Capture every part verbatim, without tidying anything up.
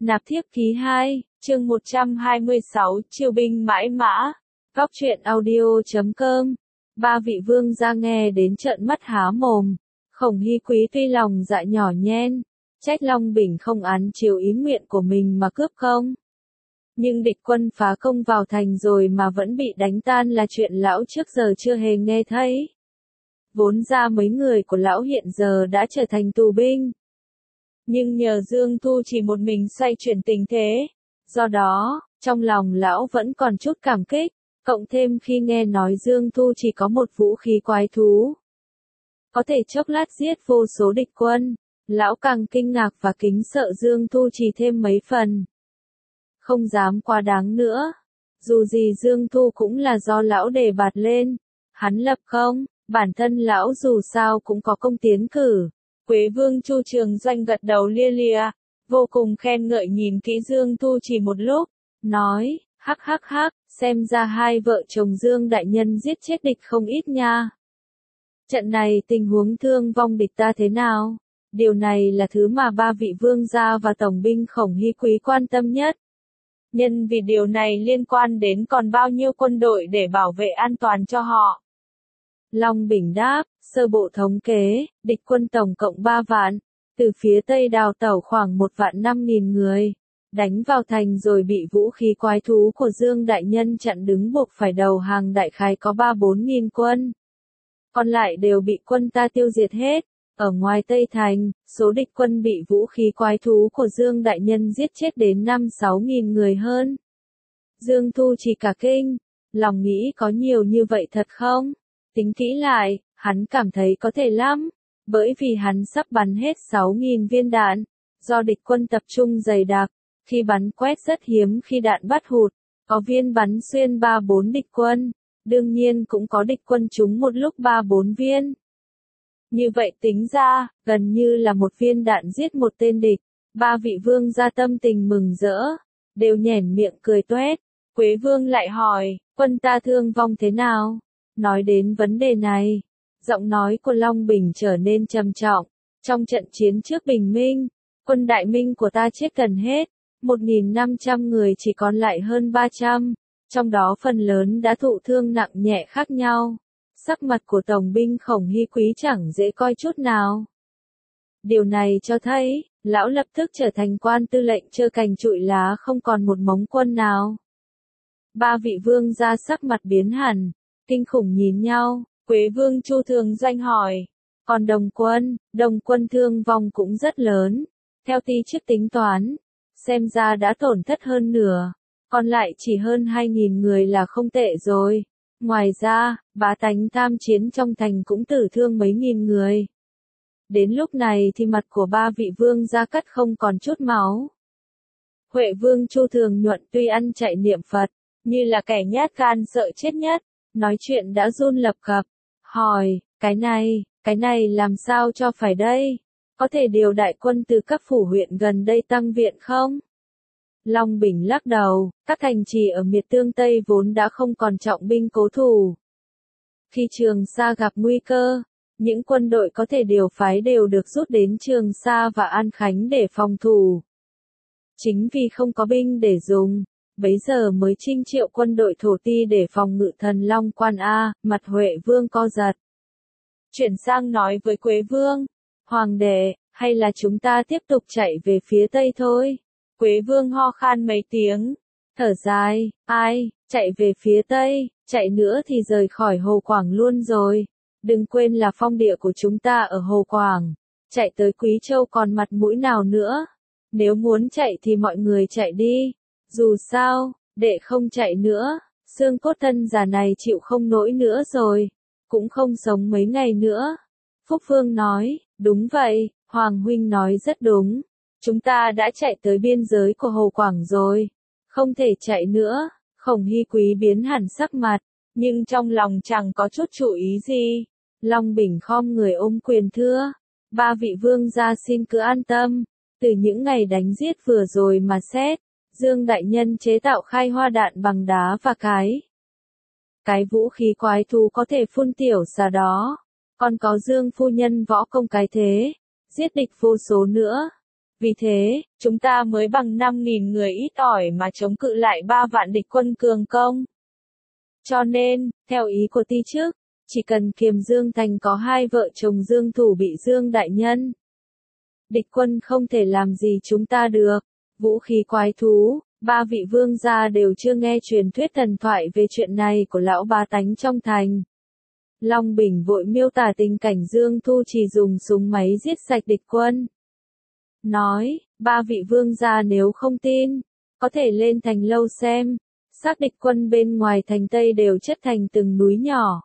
Nạp thiếp ký hai, chương một trăm hai mươi sáu, chiêu binh mãi mã. Góc truyện audio chấm com. Ba vị vương gia nghe đến trợn mắt há mồm. Khổng Hy Quý tuy lòng dạ nhỏ nhen, trách Long Bình không án chiếu ý nguyện của mình mà cướp công. Nhưng địch quân phá công vào thành rồi mà vẫn bị đánh tan là chuyện lão trước giờ chưa hề nghe thấy. Vốn ra mấy người của lão hiện giờ đã trở thành tù binh. Nhưng nhờ Dương Thu chỉ một mình xoay chuyển tình thế. Do đó, trong lòng lão vẫn còn chút cảm kích, cộng thêm khi nghe nói Dương Thu chỉ có một vũ khí quái thú, có thể chốc lát giết vô số địch quân, lão càng kinh ngạc và kính sợ Dương Thu chỉ thêm mấy phần. Không dám quá đáng nữa. Dù gì Dương Thu cũng là do lão đề bạt lên. Hắn lập công, bản thân lão dù sao cũng có công tiến cử. Quế Vương Chu Trường Doanh gật đầu lia lịa, vô cùng khen ngợi nhìn kỹ Dương Thu chỉ một lúc, nói, hắc hắc hắc, xem ra hai vợ chồng Dương đại nhân giết chết địch không ít nha. Trận này tình huống thương vong địch ta thế nào? Điều này là thứ mà ba vị vương gia và tổng binh Khổng Hy Quý quan tâm nhất. Nhân vì điều này liên quan đến còn bao nhiêu quân đội để bảo vệ an toàn cho họ. Long Bình đáp, sơ bộ thống kế, địch quân tổng cộng ba vạn, từ phía tây đào tẩu khoảng một vạn năm nghìn người, đánh vào thành rồi bị vũ khí quái thú của Dương đại nhân chặn đứng buộc phải đầu hàng, đại khái có ba bốn nghìn quân. Còn lại đều bị quân ta tiêu diệt hết. Ở ngoài Tây Thành, số địch quân bị vũ khí quái thú của Dương đại nhân giết chết đến năm sáu nghìn người hơn. Dương Thu chỉ cả kinh, lòng nghĩ có nhiều như vậy thật không? Tính kỹ lại, hắn cảm thấy có thể lắm, bởi vì hắn sắp bắn hết sáu nghìn viên đạn, do địch quân tập trung dày đặc, khi bắn quét rất hiếm khi đạn bắt hụt, có viên bắn xuyên ba bốn địch quân, đương nhiên cũng có địch quân trúng một lúc ba bốn viên. Như vậy tính ra, gần như là một viên đạn giết một tên địch. Ba vị vương gia tâm tình mừng rỡ, đều nhoẻn miệng cười toét. Quế Vương lại hỏi, quân ta thương vong thế nào? Nói đến vấn đề này, giọng nói của Long Bình trở nên trầm trọng. Trong trận chiến trước Bình Minh, quân Đại Minh của ta chết gần hết, một nghìn năm trăm người chỉ còn lại hơn ba trăm, trong đó phần lớn đã thụ thương nặng nhẹ khác nhau. Sắc mặt của tổng binh Khổng Hy Quý chẳng dễ coi chút nào. Điều này cho thấy, lão lập tức trở thành quan tư lệnh trơ cành trụi lá, không còn một mống quân nào. Ba vị vương gia sắc mặt biến hẳn, kinh khủng nhìn nhau. Quế Vương Chu Thường Doanh hỏi, còn Đồng quân, Đồng quân thương vong cũng rất lớn. Theo ty chức tính toán, xem ra đã tổn thất hơn nửa, còn lại chỉ hơn hai nghìn người là không tệ rồi. Ngoài ra, bá tánh tham chiến trong thành cũng tử thương mấy nghìn người. Đến lúc này thì mặt của ba vị vương gia cắt không còn chút máu. Huệ Vương Chu Thường Nhuận tuy ăn chạy niệm Phật, như là kẻ nhát gan sợ chết nhất, nói chuyện đã run lập cập, hỏi, cái này, cái này làm sao cho phải đây? Có thể điều đại quân từ các phủ huyện gần đây tăng viện không? Long Bình lắc đầu, các thành trì ở miệt tương Tây vốn đã không còn trọng binh cố thủ. Khi Trường Sa gặp nguy cơ, những quân đội có thể điều phái đều được rút đến Trường Sa và An Khánh để phòng thủ. Chính vì không có binh để dùng, bấy giờ mới trinh triệu quân đội thổ ti để phòng ngự Thần Long Quan A, mặt Huệ Vương co giật. Chuyển sang nói với Quế Vương, Hoàng đệ, hay là chúng ta tiếp tục chạy về phía Tây thôi? Quế Vương ho khan mấy tiếng, thở dài, ai, chạy về phía Tây, chạy nữa thì rời khỏi Hồ Quảng luôn rồi. Đừng quên là phong địa của chúng ta ở Hồ Quảng, chạy tới Quý Châu còn mặt mũi nào nữa. Nếu muốn chạy thì mọi người chạy đi, dù sao, đệ không chạy nữa, xương cốt thân già này chịu không nổi nữa rồi, cũng không sống mấy ngày nữa. Phúc Vương nói, đúng vậy, Hoàng huynh nói rất đúng. Chúng ta đã chạy tới biên giới của Hồ Quảng rồi, không thể chạy nữa. Khổng Hy Quý biến hẳn sắc mặt, nhưng trong lòng chẳng có chút chủ ý gì. Long Bình khom người ôm quyền thưa, ba vị vương gia xin cứ an tâm, từ những ngày đánh giết vừa rồi mà xét, Dương đại nhân chế tạo khai hoa đạn bằng đá và cái. Cái vũ khí quái thú có thể phun tiểu xà đó, còn có Dương phu nhân võ công cái thế, giết địch vô số nữa. Vì thế, chúng ta mới bằng năm nghìn người ít ỏi mà chống cự lại ba vạn địch quân cường công. Cho nên, theo ý của ti chức, chỉ cần Kiềm Dương Thành có hai vợ chồng Dương Thủ bị Dương đại nhân, địch quân không thể làm gì chúng ta được. Vũ khí quái thú, ba vị vương gia đều chưa nghe truyền thuyết thần thoại về chuyện này của lão bá tánh trong thành. Long Bình vội miêu tả tình cảnh Dương Thu chỉ dùng súng máy giết sạch địch quân. Nói, ba vị vương gia nếu không tin, có thể lên thành lâu xem, xác địch quân bên ngoài thành Tây đều chất thành từng núi nhỏ.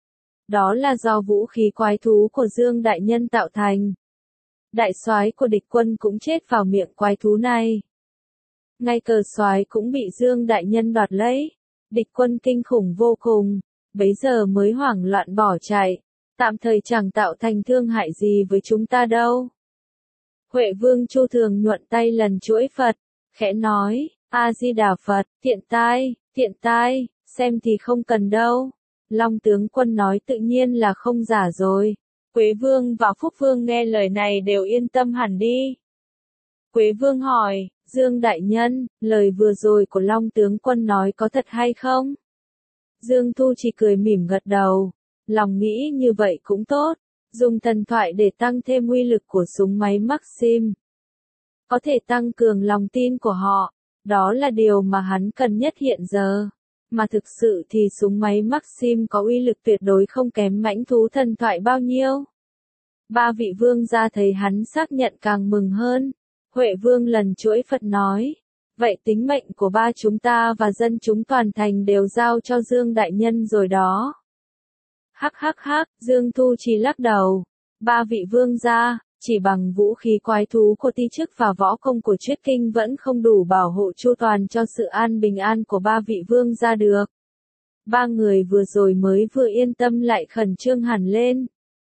Đó là do vũ khí quái thú của Dương đại nhân tạo thành. Đại soái của địch quân cũng chết vào miệng quái thú này. Ngay cờ soái cũng bị Dương đại nhân đoạt lấy. Địch quân kinh khủng vô cùng, bấy giờ mới hoảng loạn bỏ chạy, tạm thời chẳng tạo thành thương hại gì với chúng ta đâu. Huệ Vương Chu Thường nhuận tay lần chuỗi Phật, khẽ nói, A-di-đà Phật, thiện tai, thiện tai, xem thì không cần đâu. Long tướng quân nói tự nhiên là không giả rồi. Quế Vương và Phúc Vương nghe lời này đều yên tâm hẳn đi. Quế Vương hỏi, Dương đại nhân, lời vừa rồi của Long tướng quân nói có thật hay không? Dương Thu chỉ cười mỉm gật đầu, lòng nghĩ như vậy cũng tốt, dùng thần thoại để tăng thêm uy lực của súng máy Maxim. Có thể tăng cường lòng tin của họ, đó là điều mà hắn cần nhất hiện giờ. Mà thực sự thì súng máy Maxim có uy lực tuyệt đối không kém mãnh thú thần thoại bao nhiêu. Ba vị vương gia thấy hắn xác nhận càng mừng hơn. Huệ Vương lần chuỗi Phật nói, vậy tính mệnh của ba chúng ta và dân chúng toàn thành đều giao cho Dương đại nhân rồi đó. Hắc hắc hắc, Dương Thu chỉ lắc đầu. Ba vị vương gia, chỉ bằng vũ khí quái thú của ti chức và võ công của Triết Kinh vẫn không đủ bảo hộ chu toàn cho sự an bình an của ba vị vương gia được. Ba người vừa rồi mới vừa yên tâm lại khẩn trương hẳn lên.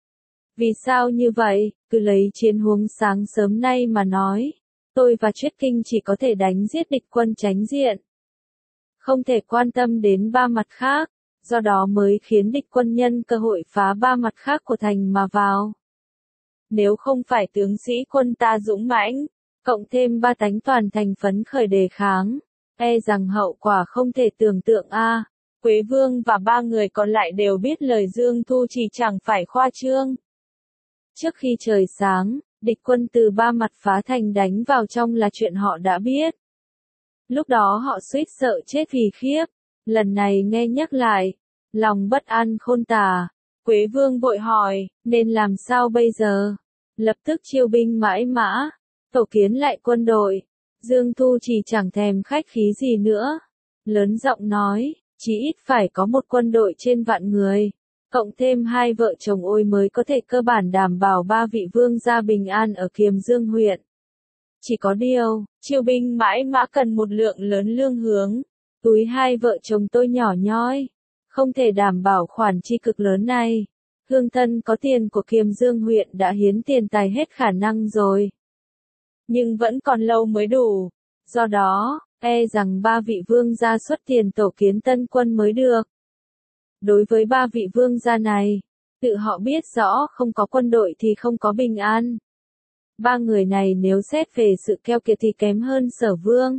Vì sao như vậy, cứ lấy chiến huống sáng sớm nay mà nói, tôi và Triết Kinh chỉ có thể đánh giết địch quân tránh diện. Không thể quan tâm đến ba mặt khác, do đó mới khiến địch quân nhân cơ hội phá ba mặt khác của thành mà vào. Nếu không phải tướng sĩ quân ta dũng mãnh, cộng thêm ba tánh toàn thành phấn khởi đề kháng, e rằng hậu quả không thể tưởng tượng a. À. Quế Vương và ba người còn lại đều biết lời Dương Thu chỉ chẳng phải khoa trương. Trước khi trời sáng, địch quân từ ba mặt phá thành đánh vào trong là chuyện họ đã biết. Lúc đó họ suýt sợ chết vì khiếp, lần này nghe nhắc lại, lòng bất an khôn tả. Quế Vương vội hỏi, nên làm sao bây giờ? Lập tức chiêu binh mãi mã, tổ kiến lại quân đội. Dương Thu chỉ chẳng thèm khách khí gì nữa. Lớn giọng nói, chỉ ít phải có một quân đội trên vạn người. Cộng thêm hai vợ chồng ôi mới có thể cơ bản đảm bảo ba vị vương gia bình an ở Kiềm Dương huyện. Chỉ có điều, chiêu binh mãi mã cần một lượng lớn lương hướng. Túi hai vợ chồng tôi nhỏ nhoi, không thể đảm bảo khoản chi cực lớn này. Hương thân có tiền của Kiềm Dương huyện đã hiến tiền tài hết khả năng rồi. Nhưng vẫn còn lâu mới đủ. Do đó, e rằng ba vị vương gia xuất tiền tổ kiến tân quân mới được. Đối với ba vị vương gia này, tự họ biết rõ không có quân đội thì không có bình an. Ba người này nếu xét về sự keo kiệt thì kém hơn Sở Vương.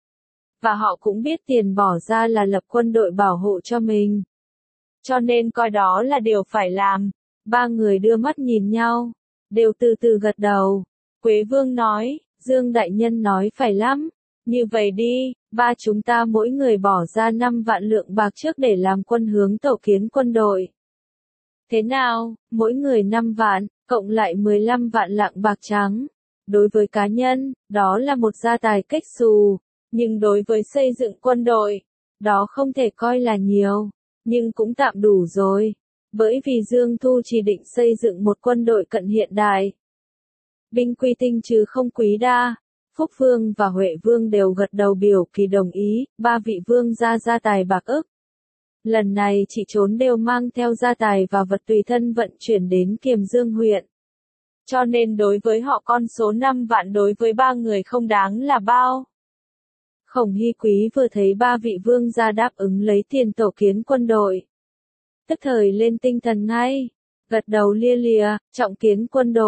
Và họ cũng biết tiền bỏ ra là lập quân đội bảo hộ cho mình. Cho nên coi đó là điều phải làm. Ba người đưa mắt nhìn nhau, đều từ từ gật đầu. Quế Vương nói, Dương đại nhân nói phải lắm. Như vậy đi, ba chúng ta mỗi người bỏ ra năm vạn lượng bạc trước để làm quân hướng tổ kiến quân đội. Thế nào, mỗi người năm vạn, cộng lại mười lăm vạn lạng bạc trắng. Đối với cá nhân, đó là một gia tài cách xù. Nhưng đối với xây dựng quân đội, đó không thể coi là nhiều. Nhưng cũng tạm đủ rồi. Bởi vì Dương Thu chỉ định xây dựng một quân đội cận hiện đại. Binh quy tinh chứ không quý đa. Phúc Vương và Huệ Vương đều gật đầu biểu kỳ đồng ý, ba vị vương gia gia tài bạc ức. Lần này chỉ trốn đều mang theo gia tài và vật tùy thân vận chuyển đến Kiềm Dương huyện. Cho nên đối với họ con số năm vạn đối với ba người không đáng là bao. Khổng Hy Quý vừa thấy ba vị vương gia đáp ứng lấy tiền tổ kiến quân đội. Tức thời lên tinh thần ngay, gật đầu lia lịa, trọng kiến quân đội,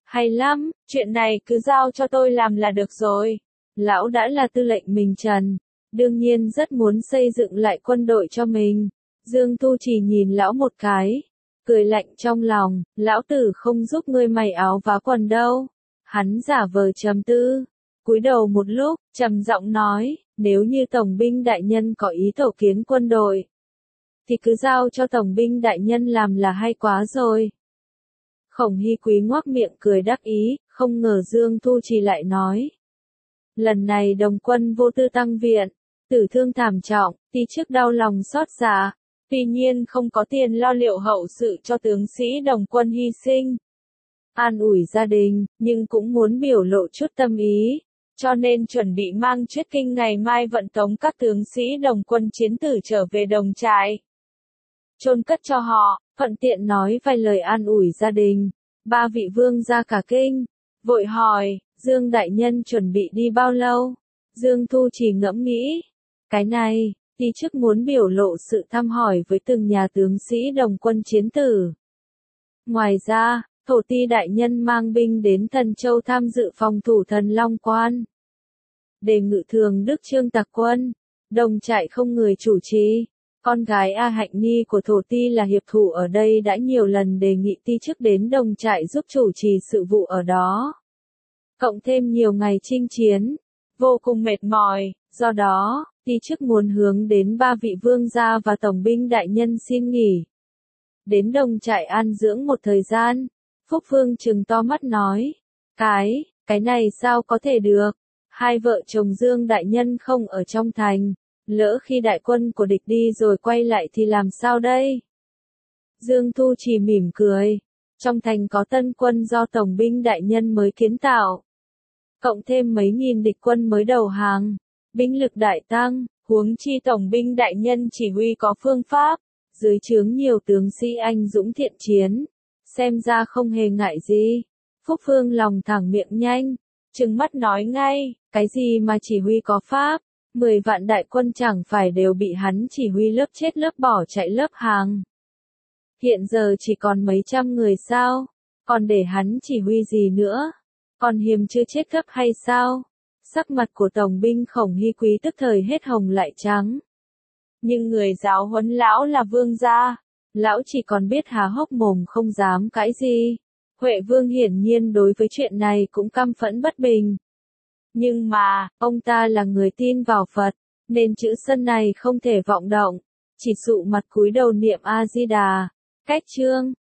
Hay lắm, chuyện này cứ giao cho tôi làm là được rồi. Lão đã là tư lệnh mình Trần, đương nhiên rất muốn xây dựng lại quân đội cho mình. Dương Tu Chỉ nhìn lão một cái, cười lạnh trong lòng, lão tử không giúp ngươi mày áo vá quần đâu. Hắn giả vờ trầm tư, cúi đầu một lúc, trầm giọng nói, nếu như Tổng binh đại nhân có ý tổ kiến quân đội, thì cứ giao cho Tổng binh đại nhân làm là hay quá rồi. Khổng Hy Quý ngoác miệng cười đắc ý, không ngờ Dương Tu Chỉ lại nói. Lần này Đồng quân vô tư tăng viện, tử thương thảm trọng, ti chức đau lòng xót xa, tuy nhiên không có tiền lo liệu hậu sự cho tướng sĩ Đồng quân hy sinh. An ủi gia đình, nhưng cũng muốn biểu lộ chút tâm ý, cho nên chuẩn bị mang Chuyết Kinh ngày mai vận tống các tướng sĩ Đồng quân chiến tử trở về Đồng Trại. Chôn cất cho họ, thuận tiện nói vài lời an ủi gia đình. Ba vị vương ra cả kinh, vội hỏi, Dương đại nhân chuẩn bị đi bao lâu? Dương Tu Chỉ ngẫm nghĩ, cái này, ti chức muốn biểu lộ sự thăm hỏi với từng nhà tướng sĩ Đồng quân chiến tử. Ngoài ra, Thổ Ti đại nhân mang binh đến Thần Châu tham dự phòng thủ Thần Long Quan. Đề ngự thường Đức Trương Tặc Quân, Đồng Trại không người chủ trì. Con gái A Hạnh Nhi của Thổ Ti là hiệp thủ ở đây đã nhiều lần đề nghị ti chức đến Đồng Trại giúp chủ trì sự vụ ở đó. Cộng thêm nhiều ngày chinh chiến, vô cùng mệt mỏi, do đó, ti chức muốn hướng đến ba vị vương gia và tổng binh đại nhân xin nghỉ. Đến Đồng Trại an dưỡng một thời gian, Phúc Phương trừng to mắt nói, cái, cái này sao có thể được, hai vợ chồng Dương đại nhân không ở trong thành. Lỡ khi đại quân của địch đi rồi quay lại thì làm sao đây? Dương Tu Chỉ mỉm cười. Trong thành có tân quân do Tổng binh đại nhân mới kiến tạo. Cộng thêm mấy nghìn địch quân mới đầu hàng. Binh lực đại tăng, huống chi Tổng binh đại nhân chỉ huy có phương pháp. Dưới trướng nhiều tướng sĩ anh dũng thiện chiến. Xem ra không hề ngại gì. Phúc Phương lòng thẳng miệng nhanh. Trừng mắt nói ngay, cái gì mà chỉ huy có pháp? Mười vạn đại quân chẳng phải đều bị hắn chỉ huy lớp chết lớp bỏ chạy lớp hàng. Hiện giờ chỉ còn mấy trăm người sao? Còn để hắn chỉ huy gì nữa? Còn hiềm chưa chết gấp hay sao? Sắc mặt của Tổng binh Khổng Hy Quý tức thời hết hồng lại trắng. Nhưng người giáo huấn lão là vương gia. Lão chỉ còn biết há hốc mồm không dám cãi gì. Huệ vương hiển nhiên đối với chuyện này cũng căm phẫn bất bình. Nhưng mà, ông ta là người tin vào Phật, nên chữ sân này không thể vọng động, chỉ sụ mặt cúi đầu niệm A-di-đà. Cách chương